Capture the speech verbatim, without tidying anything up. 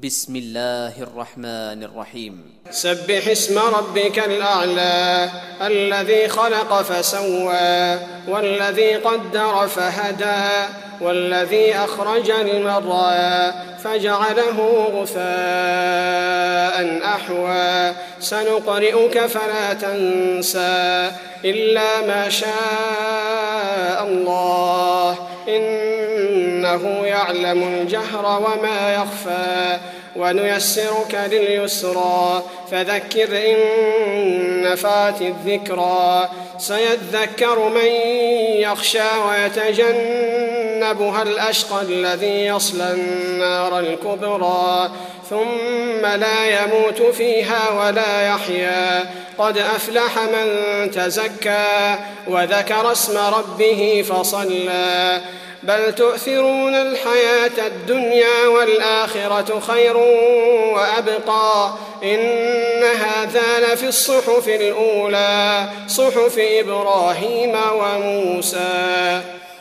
بسم الله الرحمن الرحيم. سبح اسم ربك الأعلى الذي خلق فسوى والذي قدر فهدى والذي أخرج المرعى فجعله غثاء أحوى سنقرئك فلا تنسى إلا ما شاء الله إنه يعلم الجهر وما يخفى ونيسرك لليسرى فذكر إن نفعت الذكرى سيذكر من يخشى ويتجنبها الأشقى الذي يصلى النار الكبرى ثم لا يموت فيها ولا يحيا قد أفلح من تزكى وذكر اسم ربه فصلى بل تؤثرون الحياة الدنيا والآخرة خير وأبقى إن هذا لفي الصحف الأولى صحف إبراهيم وموسى.